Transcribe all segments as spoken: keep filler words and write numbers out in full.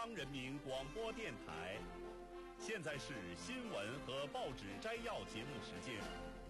央人民广播电台，现在是新闻和报纸摘要节目时间。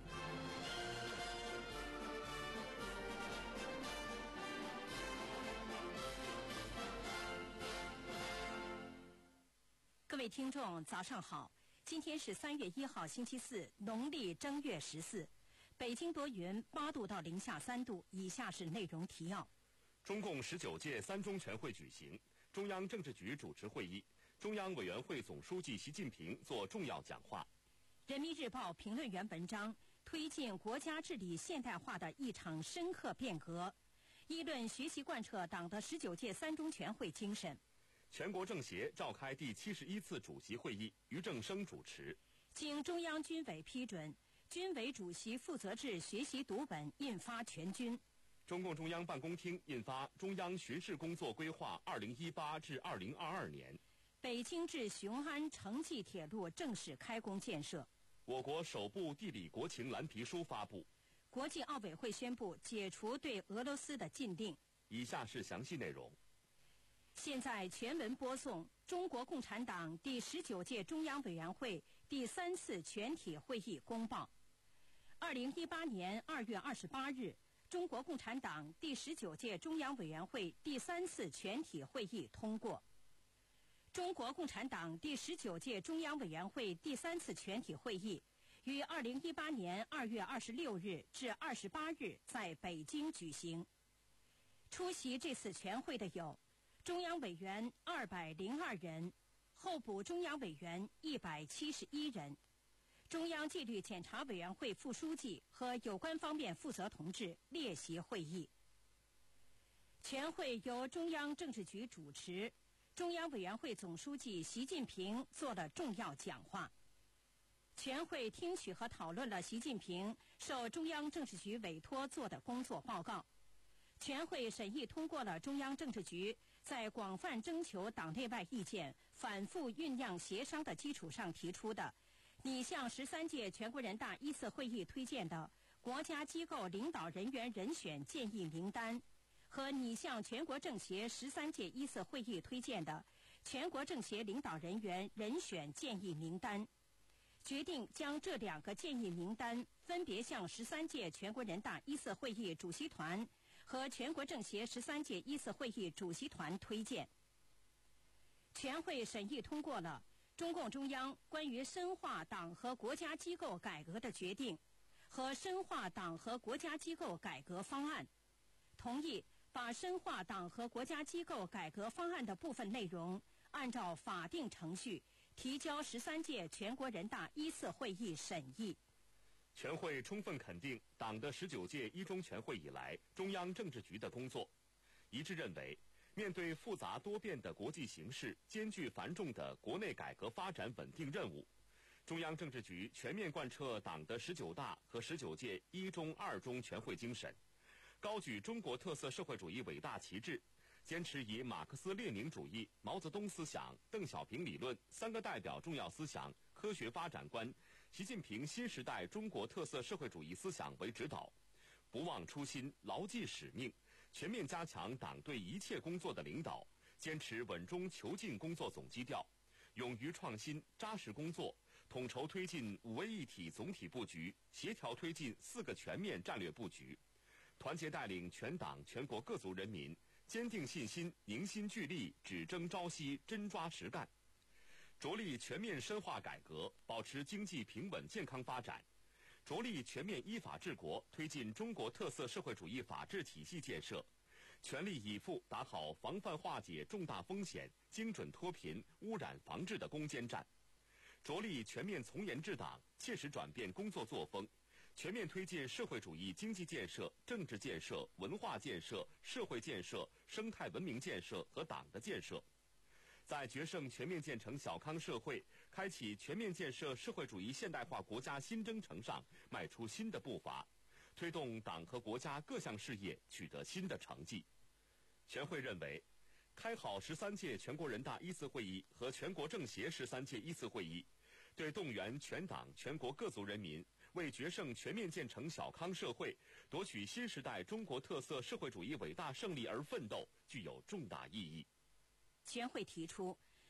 各位听众，早上好！今天是三月一号，星期四，农历正月十四。北京多云，八度到零下三度。以下是内容提要： 中共十九届三中全会举行，中央政治局主持会议，中央委员会总书记习近平作重要讲话。 人民日报评论员文章：推进国家治理现代化的一场深刻变革，议论学习贯彻党的十九届三中全会精神。 全国政协召开第七十一次主席会议，俞正声主持。 经中央军委批准，军委主席负责制学习读本印发全军。 中共中央办公厅印发《中央巡视工作规划（二零一八至二零二二年）》。 北京至雄安城际铁路正式开工建设。 我国首部地理国情蓝皮书发布。 国际奥委会宣布解除对俄罗斯的禁令。 以下是详细内容。 现在全文播送中国共产党第十九届中央委员会第三次全体会议公报。二零一八年二月二十八日，中国共产党第十九届中央委员会第三次全体会议通过。中国共产党第十九届中央委员会第三次全体会议于二零一八年二月二十六日至二十八日在北京举行。出席这次全会的有中央委员二百零二人，候补中央委员一百七十一人，中央纪律检查委员会副书记和有关方面负责同志列席会议。全会由中央政治局主持，中央委员会总书记习近平做了重要讲话。全会听取和讨论了习近平受中央政治局委托做的工作报告。全会审议通过了中央政治局在广泛征求党内外意见、反复酝酿协商的基础上提出的拟向十三届全国人大一次会议推荐的国家机构领导人员人选建议名单和拟向全国政协十三届一次会议推荐的全国政协领导人员人选建议名单，决定将这两个建议名单分别向十三届全国人大一次会议主席团和全国政协十三届一次会议主席团推荐。全会审议通过了中共中央关于深化党和国家机构改革的决定和深化党和国家机构改革方案，同意把深化党和国家机构改革方案的部分内容按照法定程序提交十三届全国人大一次会议审议。 全会充分肯定党的十九届一中全会以来中央政治局的工作，一致认为，面对复杂多变的国际形势、艰巨繁重的国内改革发展稳定任务，中央政治局全面贯彻党的十九大和十九届一中二中全会精神，高举中国特色社会主义伟大旗帜，坚持以马克思列宁主义、毛泽东思想、邓小平理论、三个代表重要思想、科学发展观、习近平新时代中国特色社会主义思想为指导，不忘初心，牢记使命，全面加强党对一切工作的领导，坚持稳中求进工作总基调，勇于创新，扎实工作，统筹推进五位一体总体布局，协调推进四个全面战略布局，团结带领全党全国各族人民坚定信心，凝心聚力，只争朝夕，真抓实干，着力全面深化改革，保持经济平稳健康发展，着力全面依法治国，推进中国特色社会主义法治体系建设，全力以赴打好防范化解重大风险、精准脱贫、污染防治的攻坚战，着力全面从严治党，切实转变工作作风，全面推进社会主义经济建设、政治建设、文化建设、社会建设、生态文明建设和党的建设，在决胜全面建成小康社会、开启全面建设社会主义现代化国家新征程上迈出新的步伐，推动党和国家各项事业取得新的成绩。全会认为，开好十三届全国人大一次会议和全国政协十三届一次会议，对动员全党全国各族人民为决胜全面建成小康社会、夺取新时代中国特色社会主义伟大胜利而奋斗，具有重大意义。 全会提出，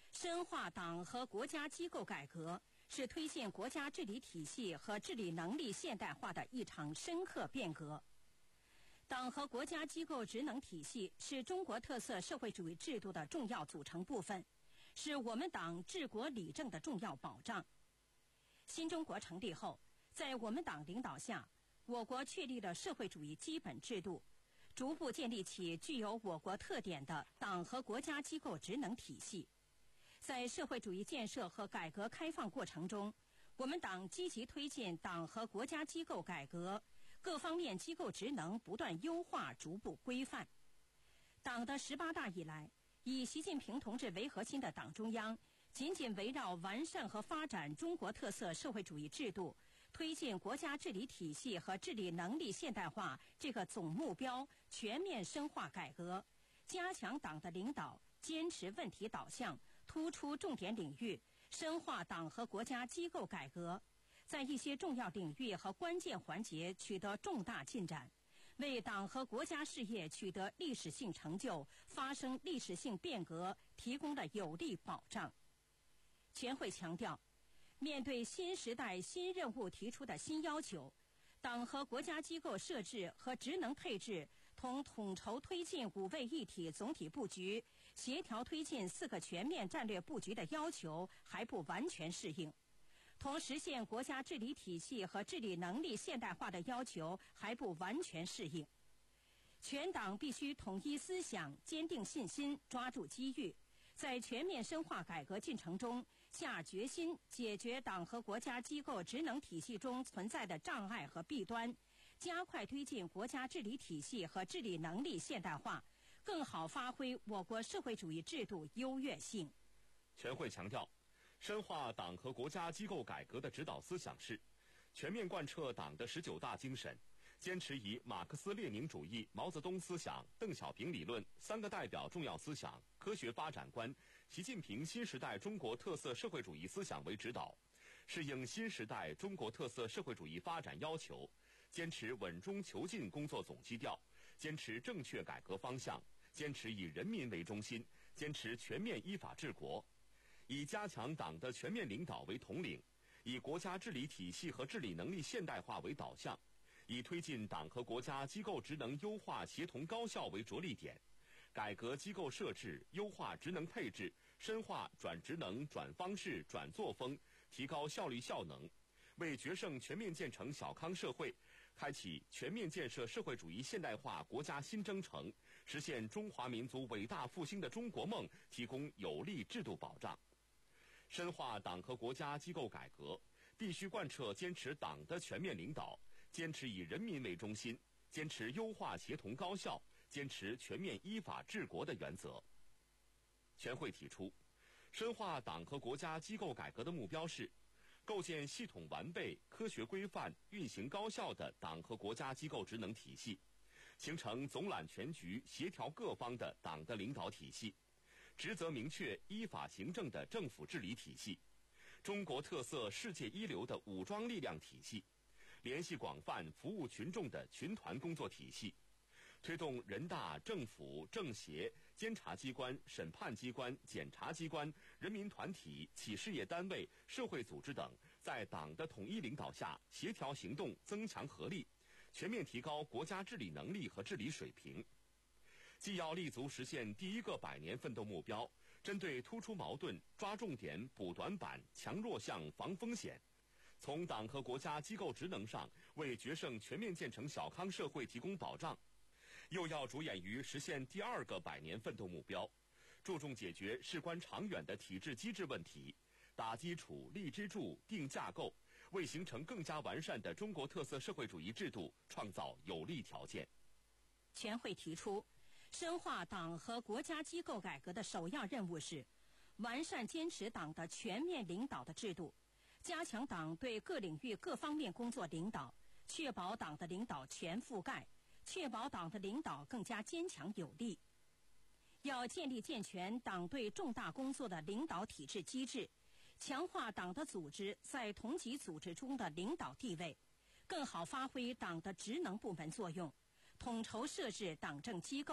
深化党和国家机构改革是推进国家治理体系和治理能力现代化的一场深刻变革。党和国家机构职能体系是中国特色社会主义制度的重要组成部分，是我们党治国理政的重要保障。新中国成立后，在我们党领导下，我国确立了社会主义基本制度，逐步建立起具有我国特点的党和国家机构职能体系。在社会主义建设和改革开放过程中，我们党积极推进党和国家机构改革，各方面机构职能不断优化，逐步规范。党的十八大以来，以习近平同志为核心的党中央紧紧围绕完善和发展中国特色社会主义制度，推进国家治理体系和治理能力现代化这个总目标，全面深化改革，加强党的领导，坚持问题导向，突出重点领域，深化党和国家机构改革，在一些重要领域和关键环节取得重大进展，为党和国家事业取得历史性成就、发生历史性变革提供了有力保障。全会强调，面对新时代新任务提出的新要求，党和国家机构设置和职能配置同统筹推进五位一体总体布局、协调推进四个全面战略布局的要求还不完全适应，同实现国家治理体系和治理能力现代化的要求还不完全适应。全党必须统一思想，坚定信心，抓住机遇，在全面深化改革进程中下决心解决党和国家机构职能体系中存在的障碍和弊端，加快推进国家治理体系和治理能力现代化，更好发挥我国社会主义制度优越性。 全会强调，深化党和国家机构改革的指导思想是全面贯彻党的十九大精神，坚持以马克思列宁主义、毛泽东思想、邓小平理论、三个代表重要思想、科学发展观、习近平新时代中国特色社会主义思想为指导，适应新时代中国特色社会主义发展要求，坚持稳中求进工作总基调，坚持正确改革方向，坚持以人民为中心，坚持全面依法治国，以加强党的全面领导为统领，以国家治理体系和治理能力现代化为导向，以推进党和国家机构职能优化协同高效为着力点，改革机构设置，优化职能配置，深化转职能、转方式、转作风，提高效率效能，为决胜全面建成小康社会，开启全面建设社会主义现代化国家新征程，实现中华民族伟大复兴的中国梦提供有力制度保障。深化党和国家机构改革，必须贯彻坚持党的全面领导，坚持以人民为中心，坚持优化协同高效，坚持全面依法治国的原则。全会提出，深化党和国家机构改革的目标是构建系统完备、科学规范、运行高效的党和国家机构职能体系，形成总揽全局、协调各方的党的领导体系，职责明确、依法行政的政府治理体系，中国特色世界一流的武装力量体系，联系广泛、服务群众的群团工作体系，推动人大、政府、政协、监察机关、审判机关、检察机关、人民团体、企事业单位、社会组织等在党的统一领导下协调行动，增强合力，全面提高国家治理能力和治理水平。既要立足实现第一个百年奋斗目标，针对突出矛盾，抓重点，补短板，强弱项，防风险，从党和国家机构职能上为决胜全面建成小康社会提供保障，又要着眼于实现第二个百年奋斗目标，注重解决事关长远的体制机制问题，打基础、立支柱、定架构，为形成更加完善的中国特色社会主义制度创造有利条件。 全会提出，深化党和国家机构改革的首要任务是完善坚持党的全面领导的制度，加强党对各领域各方面工作领导，确保党的领导全覆盖，确保党的领导更加坚强有力。要建立健全党对重大工作的领导体制机制，强化党的组织在同级组织中的领导地位，更好发挥党的职能部门作用，统筹设置党政机构，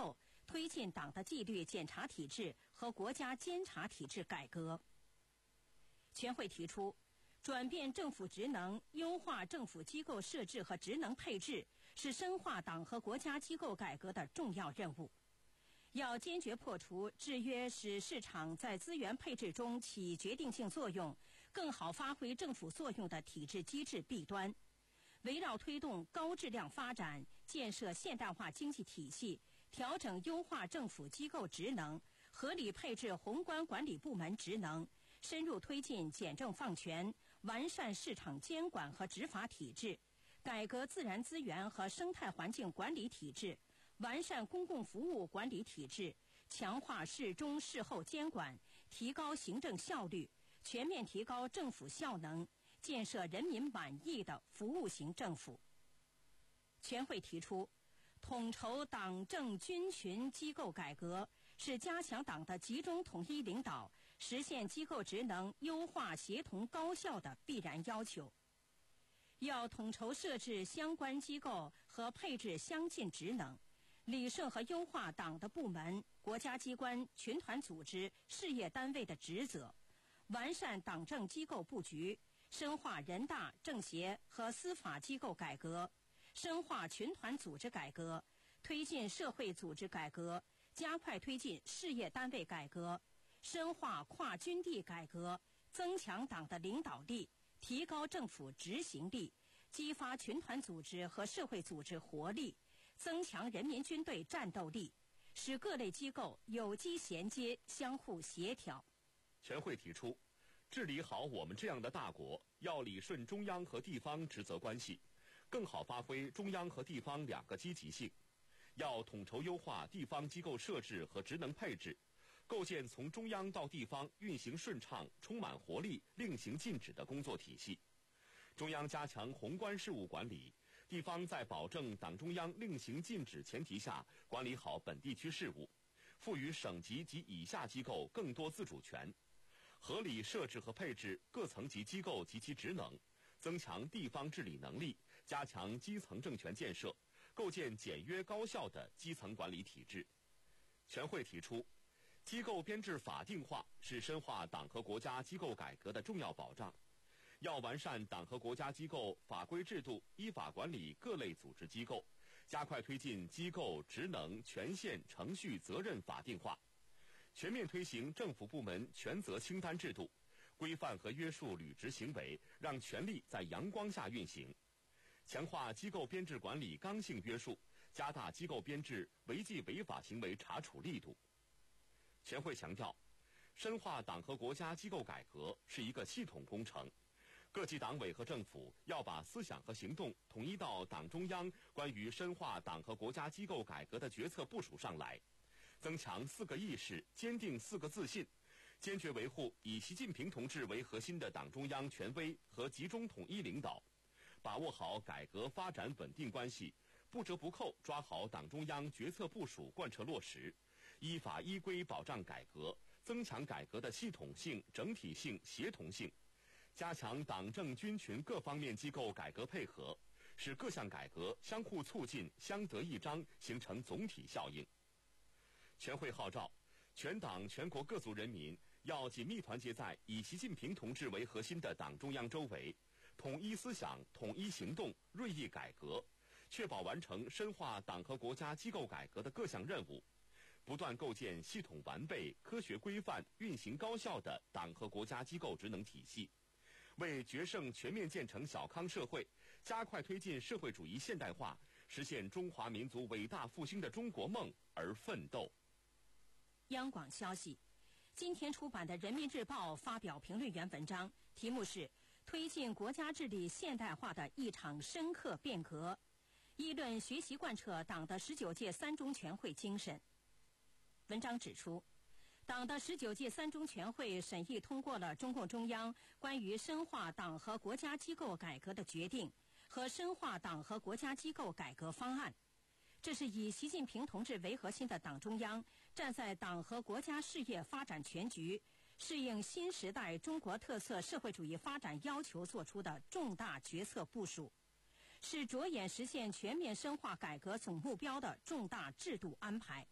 推进党的纪律检查体制和国家监察体制改革。全会提出，转变政府职能、优化政府机构设置和职能配置，是深化党和国家机构改革的重要任务。要坚决破除制约使市场在资源配置中起决定性作用，更好发挥政府作用的体制机制弊端，围绕推动高质量发展、建设现代化经济体系、调整优化政府机构职能、合理配置宏观管理部门职能，深入推进简政放权，完善市场监管和执法体制，改革自然资源和生态环境管理体制，完善公共服务管理体制，强化事中事后监管，提高行政效率，全面提高政府效能，建设人民满意的服务型政府。全会提出，统筹党政军群机构改革是加强党的集中统一领导，实现机构职能优化协同高效的必然要求。要统筹设置相关机构和配置相近职能，理顺和优化党的部门、国家机关、群团组织、事业单位的职责，完善党政机构布局，深化人大、政协和司法机构改革，深化群团组织改革，推进社会组织改革，加快推进事业单位改革，深化跨军地改革，增强党的领导力，提高政府执行力，激发群团组织和社会组织活力，增强人民军队战斗力，使各类机构有机衔接、相互协调。 全会提出，治理好我们这样的大国，要理顺中央和地方职责关系，更好发挥中央和地方两个积极性。要统筹优化地方机构设置和职能配置，构建从中央到地方运行顺畅、充满活力、令行禁止的工作体系。中央加强宏观事务管理，地方在保证党中央令行禁止前提下管理好本地区事务，赋予省级及以下机构更多自主权，合理设置和配置各层级机构及其职能，增强地方治理能力，加强基层政权建设，构建简约高效的基层管理体制。全会提出，机构编制法定化是深化党和国家机构改革的重要保障。要完善党和国家机构法规制度，依法管理各类组织机构，加快推进机构职能、权限、程序、责任法定化，全面推行政府部门权责清单制度，规范和约束履职行为，让权力在阳光下运行。强化机构编制管理刚性约束，加大机构编制违纪违法行为查处力度。全会强调，深化党和国家机构改革是一个系统工程，各级党委和政府要把思想和行动统一到党中央关于深化党和国家机构改革的决策部署上来，增强四个意识，坚定四个自信，坚决维护以习近平同志为核心的党中央权威和集中统一领导，把握好改革发展稳定关系，不折不扣抓好党中央决策部署贯彻落实，依法依规保障改革，增强改革的系统性、整体性、协同性，加强党政军群各方面机构改革配合，使各项改革相互促进、相得益彰，形成总体效应。全会号召全党全国各族人民要紧密团结在以习近平同志为核心的党中央周围，统一思想、统一行动，锐意改革，确保完成深化党和国家机构改革的各项任务，不断构建系统完备、科学规范、运行高效的党和国家机构职能体系，为决胜全面建成小康社会，加快推进社会主义现代化，实现中华民族伟大复兴的中国梦而奋斗。 央广消息，今天出版的《人民日报》发表评论员文章，题目是推进国家治理现代化的一场深刻变革，议论学习贯彻党的十九届三中全会精神。文章指出，党的十九届三中全会审议通过了中共中央关于深化党和国家机构改革的决定和深化党和国家机构改革方案。这是以习近平同志为核心的党中央站在党和国家事业发展全局、适应新时代中国特色社会主义发展要求作出的重大决策部署，是着眼实现全面深化改革总目标的重大制度安排，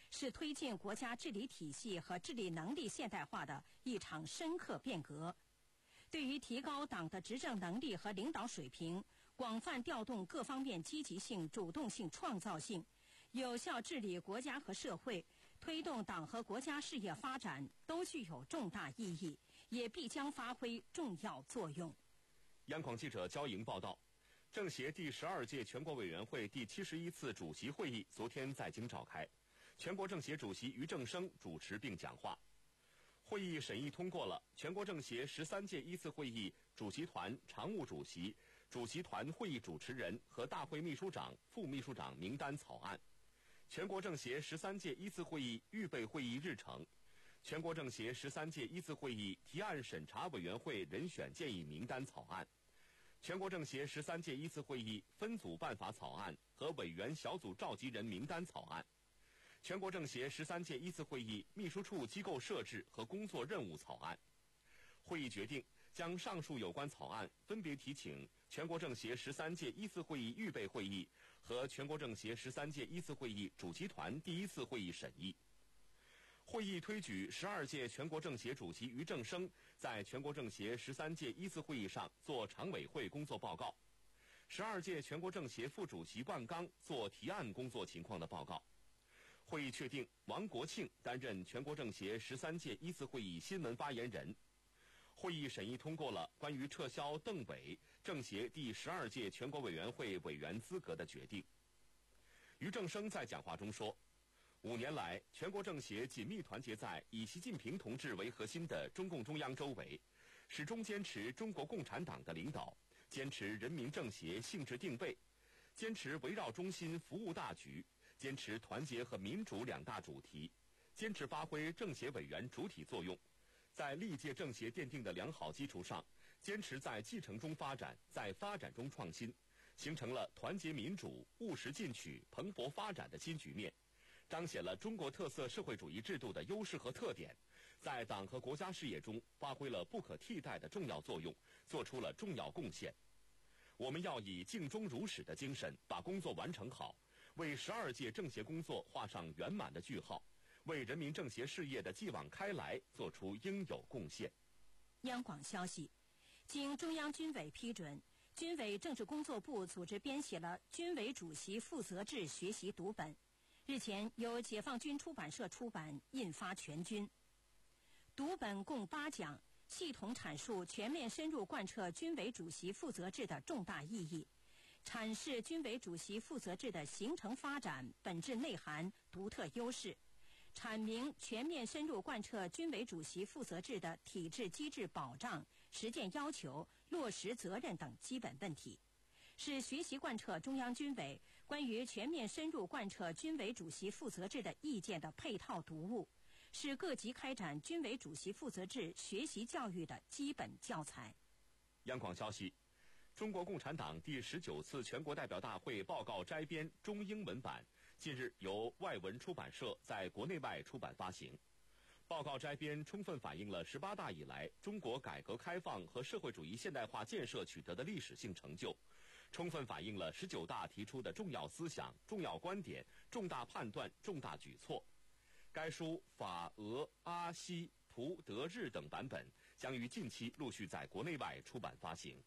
是推进国家治理体系和治理能力现代化的一场深刻变革。对于提高党的执政能力和领导水平，广泛调动各方面积极性、主动性、创造性，有效治理国家和社会，推动党和国家事业发展，都具有重大意义，也必将发挥重要作用。 央广记者焦莹报道，政协第十二届全国委员会第七十一次主席会议昨天在京召开，全国政协主席俞正声主持并讲话。会议审议通过了全国政协十三届一次会议主席团常务主席、主席团会议主持人和大会秘书长、副秘书长名单草案，全国政协十三届一次会议预备会议日程，全国政协十三届一次会议提案审查委员会人选建议名单草案，全国政协十三届一次会议分组办法草案和委员小组召集人名单草案，全国政协十三届一次会议秘书处机构设置和工作任务草案。会议决定将上述有关草案分别提请全国政协十三届一次会议预备会议和全国政协十三届一次会议主席团第一次会议审议。会议推举十二届全国政协主席俞正声在全国政协十三届一次会议上做常委会工作报告，十二届全国政协副主席万钢做提案工作情况的报告。会议确定王国庆担任全国政协十三届一次会议新闻发言人。会议审议通过了关于撤销邓伟政协第十二届全国委员会委员资格的决定。俞正声在讲话中说，五年来，全国政协紧密团结在以习近平同志为核心的中共中央周围，始终坚持中国共产党的领导，坚持人民政协性质定位，坚持围绕中心服务大局，坚持团结和民主两大主题，坚持发挥政协委员主体作用，在历届政协奠定的良好基础上，坚持在继承中发展，在发展中创新，形成了团结民主、务实进取、蓬勃发展的新局面，彰显了中国特色社会主义制度的优势和特点，在党和国家事业中发挥了不可替代的重要作用，做出了重要贡献。我们要以尽忠如始的精神把工作完成好，为十二届政协工作画上圆满的句号，为人民政协事业的继往开来做出应有贡献。 央广消息，经中央军委批准，军委政治工作部组织编写了军委主席负责制学习读本，日前由解放军出版社出版，印发全军。读本共八讲，系统阐述全面深入贯彻军委主席负责制的重大意义，阐释军委主席负责制的形成发展、本质内涵、独特优势，阐明全面深入贯彻军委主席负责制的体制机制保障、实践要求、落实责任等基本问题，是学习贯彻中央军委关于全面深入贯彻军委主席负责制的意见的配套读物，是各级开展军委主席负责制学习教育的基本教材。 央广消息，中国共产党第十九次全国代表大会报告摘编中英文版近日由外文出版社在国内外出版发行。报告摘编充分反映了十八大以来中国改革开放和社会主义现代化建设取得的历史性成就，充分反映了十九大提出的重要思想、重要观点、重大判断、重大举措。该书法、俄、阿、西、葡、德、日等版本将于近期陆续在国内外出版发行。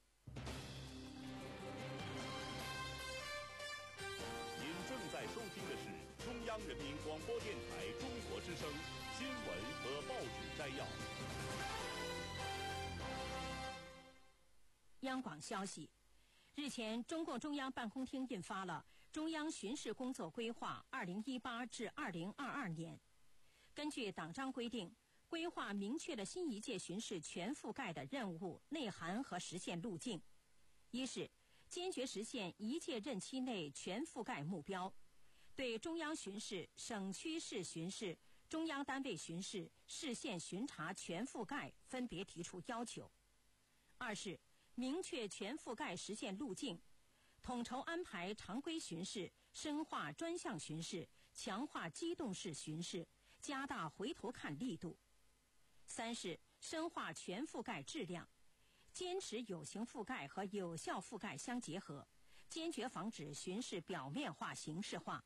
您正在收听的是中央人民广播电台中国之声新闻和报纸摘要。 央广消息，日前，中共中央办公厅印发了《中央巡视工作规划（二零一八至二零二二年）》。根据党章规定，规划明确了新一届巡视全覆盖的任务、内涵和实现路径。一是坚决实现一届任期内全覆盖目标，对中央巡视、省区市巡视、中央单位巡视、市县巡查全覆盖分别提出要求。二是明确全覆盖实现路径，统筹安排常规巡视，深化专项巡视，强化机动式巡视，加大回头看力度。三是深化全覆盖质量，坚持有形覆盖和有效覆盖相结合，坚决防止巡视表面化、形式化，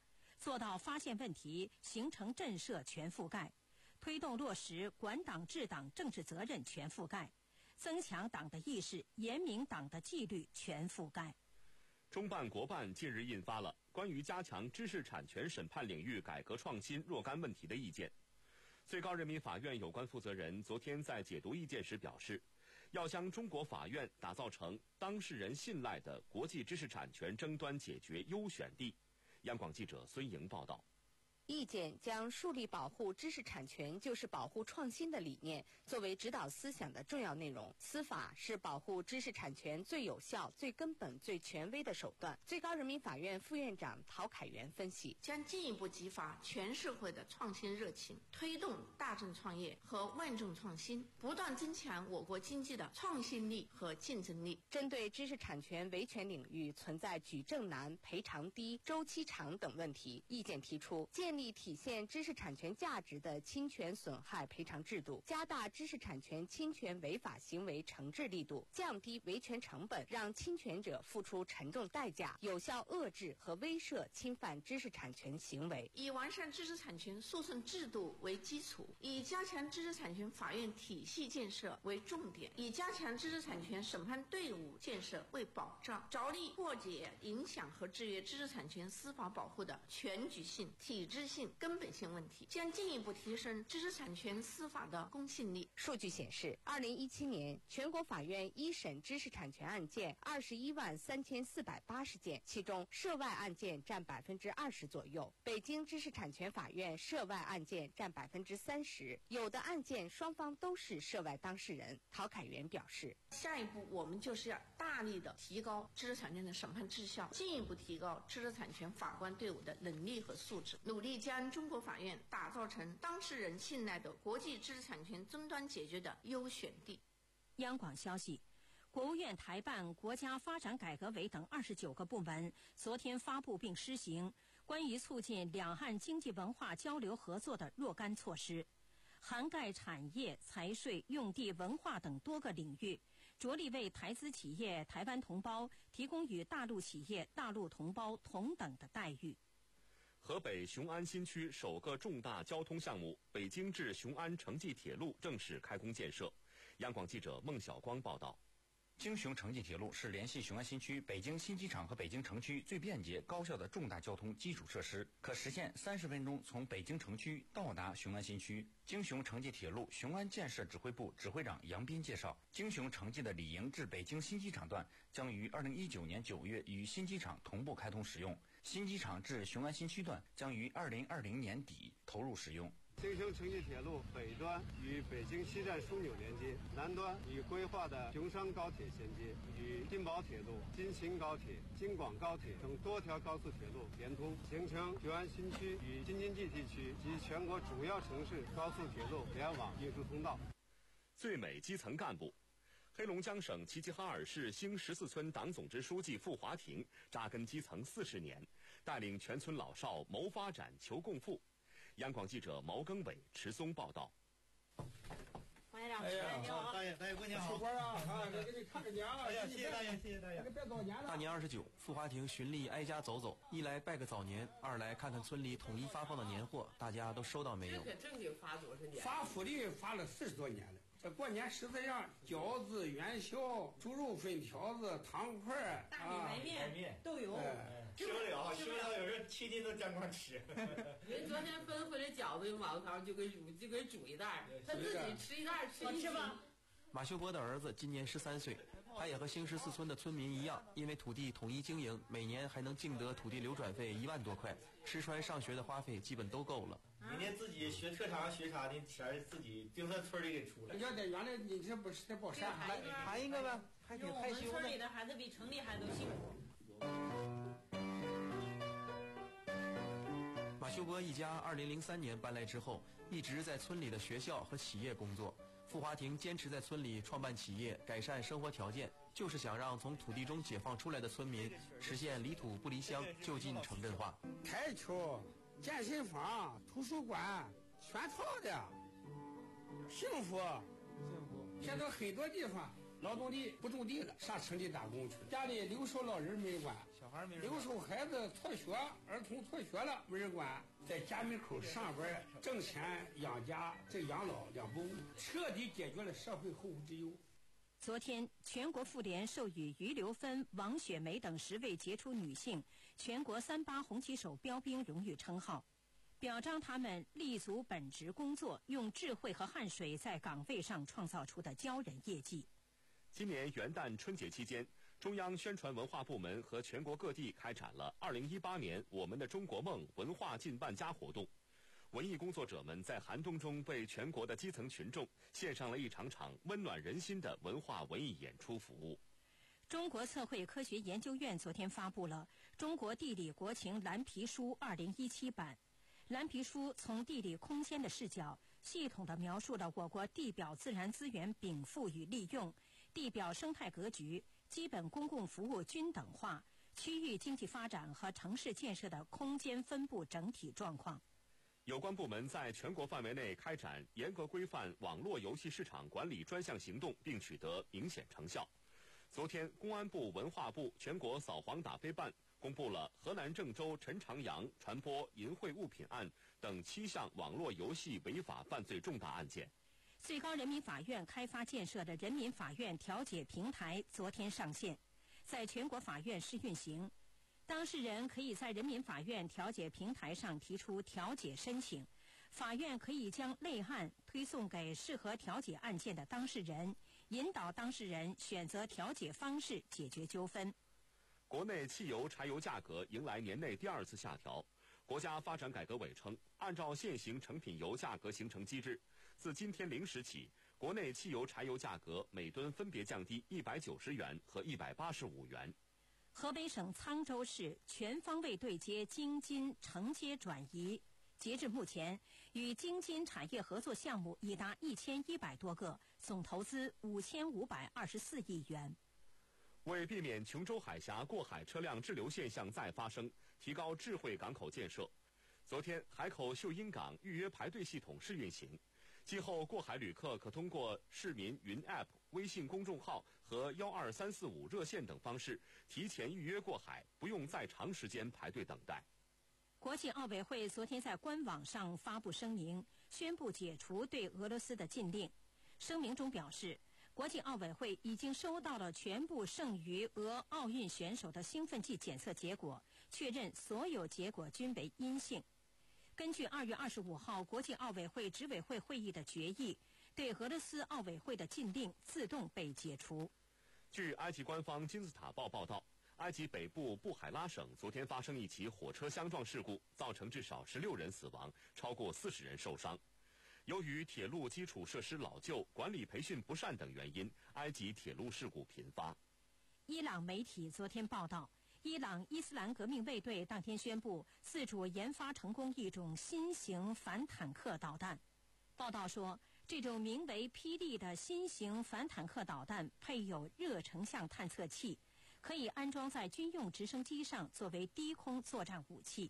做到发现问题、形成震慑全覆盖，推动落实管党治党政治责任全覆盖，增强党的意识、严明党的纪律全覆盖。 中办国办近日印发了关于加强知识产权审判领域改革创新若干问题的意见。最高人民法院有关负责人昨天在解读意见时表示，要将中国法院打造成当事人信赖的国际知识产权争端解决优选地。央广记者孙莹报道。 意见将树立保护知识产权就是保护创新的理念作为指导思想的重要内容。司法是保护知识产权最有效、最根本、最权威的手段。最高人民法院副院长陶凯元分析， 将进一步激发全社会的创新热情，推动大众创业和万众创新，不断增强我国经济的创新力和竞争力。 针对知识产权维权领域存在举证难、赔偿低、周期长等问题，意见提出建立体现知识产权价值的侵权损害赔偿制度，加大知识产权侵权违法行为惩治力度，降低维权成本，让侵权者付出沉重代价，有效遏制和威慑侵犯知识产权行为。 以完善知识产权诉讼制度为基础，以加强知识产权法院体系建设为重点，以加强知识产权审判队伍建设为保障，着力破解影响和制约知识产权司法保护的全局性、体制性、根本性问题，将进一步提升知识产权司法的公信力。 数据显示，二零一七年全国法院一审知识产权案件二十一万三千四百八十件，其中涉外案件占百分之二十左右。北京知识产权法院涉外案件占百分之三十，有的案件双方都是涉外当事人。陶凯元表示， 下一步我们就是要大力的提高知识产权的审判质效，进一步提高知识产权法官队伍的能力和素质，努力将中国法院打造成当事人信赖的国际知识产权争端解决的优选地。 央广消息，国务院台办、国家发展改革委等二十九个部门昨天发布并施行关于促进两岸经济文化交流合作的若干措施，涵盖产业、财税、用地、文化等多个领域，着力为台资企业、台湾同胞提供与大陆企业、大陆同胞同等的待遇。 河北雄安新区首个重大交通项目北京至雄安城际铁路正式开工建设。央广记者孟晓光报道。 京雄城际铁路是联系雄安新区、北京新机场和北京城区最便捷高效的重大交通基础设施，可实现三十分钟从北京城区到达雄安新区。京雄城际铁路雄安建设指挥部指挥长杨斌介绍，京雄城际的理营至北京新机场段将于二零一九年九月与新机场同步开通使用，新机场至雄安新区段将于二零二零年底投入使用。 京雄城际铁路北端与北京西站枢纽连接，南端与规划的雄山高铁衔接，与金宝铁路、京秦高铁、京广高铁等多条高速铁路连通，形成雄安新区与京津冀地区及全国主要城市高速铁路联网运输通道。 最美基层干部。黑龙江省齐齐哈尔市兴十四村党总支书记傅华亭扎根基层四十年，带领全村老少谋发展、求共富。央广记者毛庚伟、迟松报道。 哎呀，你好，大爷，大爷过年好。出关啊！啊，给给你看个年啊！哎呀，谢谢大爷，谢谢大爷。别早年了。 大年二十九，傅华亭循例挨家走走，一来拜个早年，二来看看村里统一发放的年货，大家都收到没有？ 这可正经发多少年？ 发福利发了四十多年了。这过年十四样：饺子、元宵、猪肉粉条子、糖块、 大米白面、面都有。 吃不了，吃不了，有人天天都沾光吃。 人昨天分回来饺子、马头糖，就给煮，就给煮一袋，他自己吃一袋，吃一吃吧。 马修波的儿子今年十三岁，他也和兴十四村的村民一样，因为土地统一经营，每年还能净得土地流转费一万多块，吃穿上学的花费基本都够了。 每年自己学特长学啥的钱自己就在村里给出了。 要在原来你这不是在宝山还谈一个呗，还挺害羞的。 我们村里的孩子比城里孩子都幸福。 马修波一家二零零三年搬来之后，一直在村里的学校和企业工作。傅华亭坚持在村里创办企业，改善生活条件，就是想让从土地中解放出来的村民实现离土不离乡，就近城镇化。 台球、健身房、图书馆，全套的，幸福，幸福。现在很多地方劳动力不种地了，上城里打工去，家里留守老人没管， 孩没人管。有时候孩子辍学，儿童辍学了没人管，在家门口上班挣钱养家，这养老两不误，彻底解决了社会后顾之忧。 昨天，全国妇联授予于刘芬、王雪梅等十位杰出女性全国三八红旗手标兵荣誉称号，表彰他们立足本职工作，用智慧和汗水在岗位上创造出的骄人业绩。 今年元旦春节期间，中央宣传文化部门和全国各地开展了二零一八年我们的中国梦文化近万家活动。文艺工作者们在寒冬中为全国的基层群众献上了一场场温暖人心的文化文艺演出服务。 中国测绘科学研究院昨天发布了《中国地理国情蓝皮书二零一七版》。蓝皮书从地理空间的视角，系统地描述了我国地表自然资源禀赋与利用、地表生态格局、基本公共服务均等化、区域经济发展和城市建设的空间分布整体状况。 有关部门在全国范围内开展严格规范网络游戏市场管理专项行动，并取得明显成效。昨天，公安部、文化部全国扫黄打非办公布了河南郑州陈长阳传播淫秽物品案等七项网络游戏违法犯罪重大案件。 最高人民法院开发建设的人民法院调解平台昨天上线，在全国法院试运行。当事人可以在人民法院调解平台上提出调解申请，法院可以将类案推送给适合调解案件的当事人，引导当事人选择调解方式解决纠纷。 国内汽油、柴油价格迎来年内第二次下调。国家发展改革委称，按照现行成品油价格形成机制，自今天零时起，国内汽油、柴油价格每吨分别降低一百九十元和一百八十五元。 河北省沧州市全方位对接京津承接转移，截至目前，与京津产业合作项目已达一千一百多个，总投资五千五百二十四亿元。 为避免琼州海峡过海车辆滞留现象再发生，提高智慧港口建设，昨天海口秀英港预约排队系统试运行。今后过海旅客可通过市民云 App、微信公众号和幺二三四五热线等方式提前预约过海，不用再长时间排队等待。 国际奥委会昨天在官网上发布声明，宣布解除对俄罗斯的禁令。声明中表示，国际奥委会已经收到了全部剩余俄奥运选手的兴奋剂检测结果，确认所有结果均为阴性。根据二月二十五号国际奥委会执委会会议的决议，对俄罗斯奥委会的禁令自动被解除。 据埃及官方金字塔报报道，埃及北部布海拉省昨天发生一起火车相撞事故，造成至少十六人死亡，超过四十人受伤。由于铁路基础设施老旧、管理培训不善等原因，埃及铁路事故频发。 伊朗媒体昨天报道，伊朗伊斯兰革命卫队当天宣布自主研发成功一种新型反坦克导弹。报道说，这种名为霹雳的新型反坦克导弹配有热成像探测器，可以安装在军用直升机上作为低空作战武器。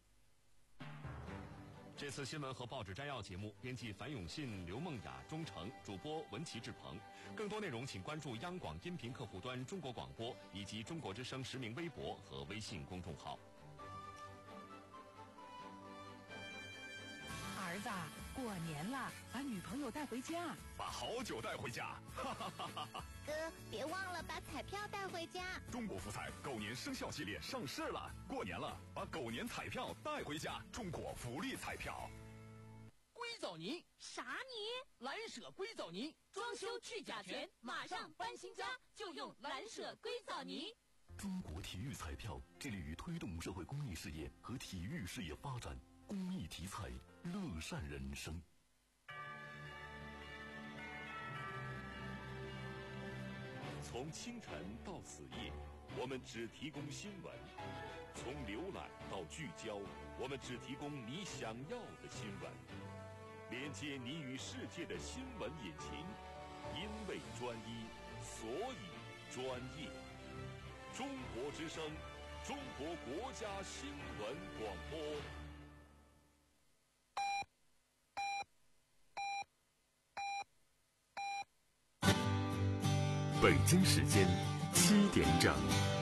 这次新闻和报纸摘要节目，编辑樊永信、刘梦雅、钟诚，主播文琪、志鹏。更多内容请关注央广音频客户端中国广播以及中国之声实名微博和微信公众号。 儿子，过年了，把女朋友带回家， 把好酒带回家，哈哈哈哈哈！ 哥，别忘了把彩票带回家。 中国福彩狗年生肖系列上市了，过年了，把狗年彩票带回家。中国福利彩票。 硅藻泥？ 啥泥？ 蓝舍硅藻泥，装修去甲醛，马上搬新家就用蓝舍硅藻泥。 中国体育彩票致力于推动社会公益事业和体育事业发展，公益体彩，乐善人生。从清晨到子夜，我们只提供新闻；从浏览到聚焦，我们只提供你想要的新闻。连接你与世界的新闻引擎，因为专一，所以专业。中国之声，中国国家新闻广播。北京时间七点整。